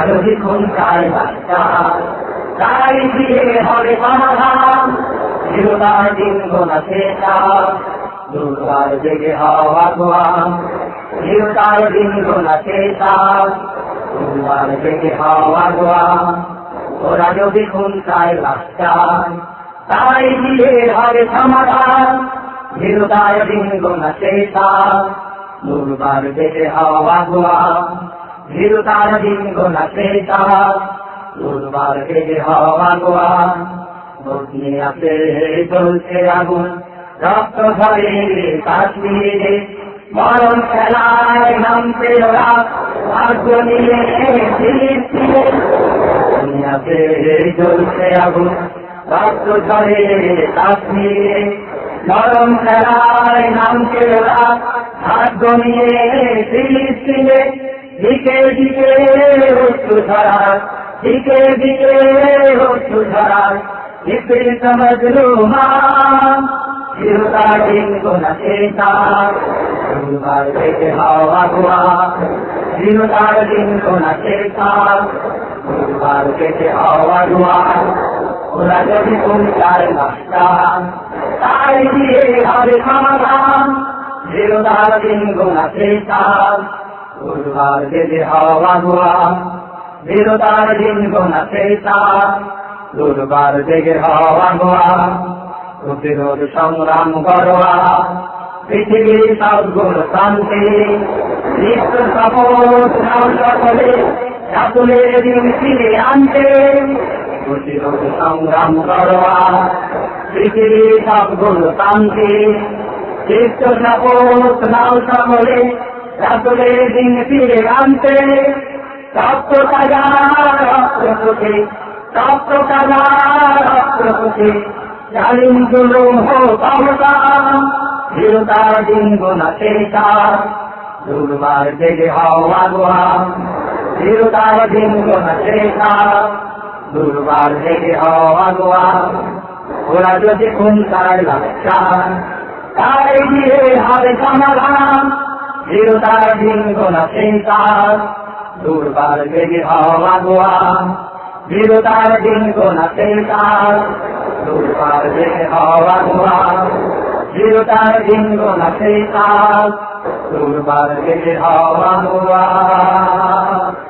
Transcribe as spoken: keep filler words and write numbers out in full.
যদি খুন চায় বাচ্চা তাই দিয়ে হবে সমাধান চিরতার দিন গোনা শেষা দুর্বার জেগে হওয়া গোয়াম চিরতার দিন গোনা শেষা দুর্বার জেগে হওয়া গোয়াম ওরা যদি খুন চায় বাচ্চা তাই দিয়ে হবে সমাধান চিরতার দিন গোনা শেষা দুর্বার জেগে হওয়া গোয়াম চিরতার দিন গোনা শেষা দুর্বার জেগে হওয়া গোয়াম বসনে আছে চলছে আগুন রক্ত ঝরে কাশ্মীরে মরণ খেলায় নামছে ওরা ভাগ্য নিয়ে দুনিয়াতে চলছে আগুন রক্ত ঝরে কাশ্মীরে মরণ খেলায় নামছে ওরা ভাগ্য নিয়ে ফিলিস্তিনে দিকে দিকে অশ্রু ঝরায় দিকে দিকে অশ্রু ঝরায় विपरीत मजलूमा चिरता दिन को नशेता दुर्बार के हवा हुआ चिरता दिन को नशेता दुर्बार के हवा हुआ ওরা যদি কোন চায় বাচ্চা তাই দিয়ে হবে সমাধান চিরতার দিন को नशेता दुर्बार के हवा हुआ চিরতার দিন को नशेता দুর্বার জেগে হওয়া গোয়া প্রতিরোধ সংগ্রাম করোয়া পৃথিবীর সবগুণ শান্তি বিশ্ব শপথ নাও সকলে রাতুলের দিন ফিরে আনতে প্রতিরোধ সংগ্রাম করোয়া পৃথিবীর সবগুণ শান্তি বিশ্ব শপথ নাও সকলে রাতুলের দিন ফিরে আনতে সপ্ত তাজা রক্তকে সপ্ত তাজা রক্তকে জালিম জুলুম হোক অবসান চিরতার দিন গোনা শেষা দুর্বার জেগে হওয়া গোয়াম চিরতার দিন গোনা শেষা দুর্বার জেগে হওয়া গোয়াম ওরা যদি খুন তার লাচান তাই দিয়ে হবে সমাধান চিরতার দিন গোনা শেষা দুর্বার জেগে হওয়া গোয়াম চিরতার দিন গোনা শেষা দুর্বার জেগে হওয়া গোয়াম চিরতার দিন গোনা শেষা দুর্বার জেগে হওয়া গোয়াম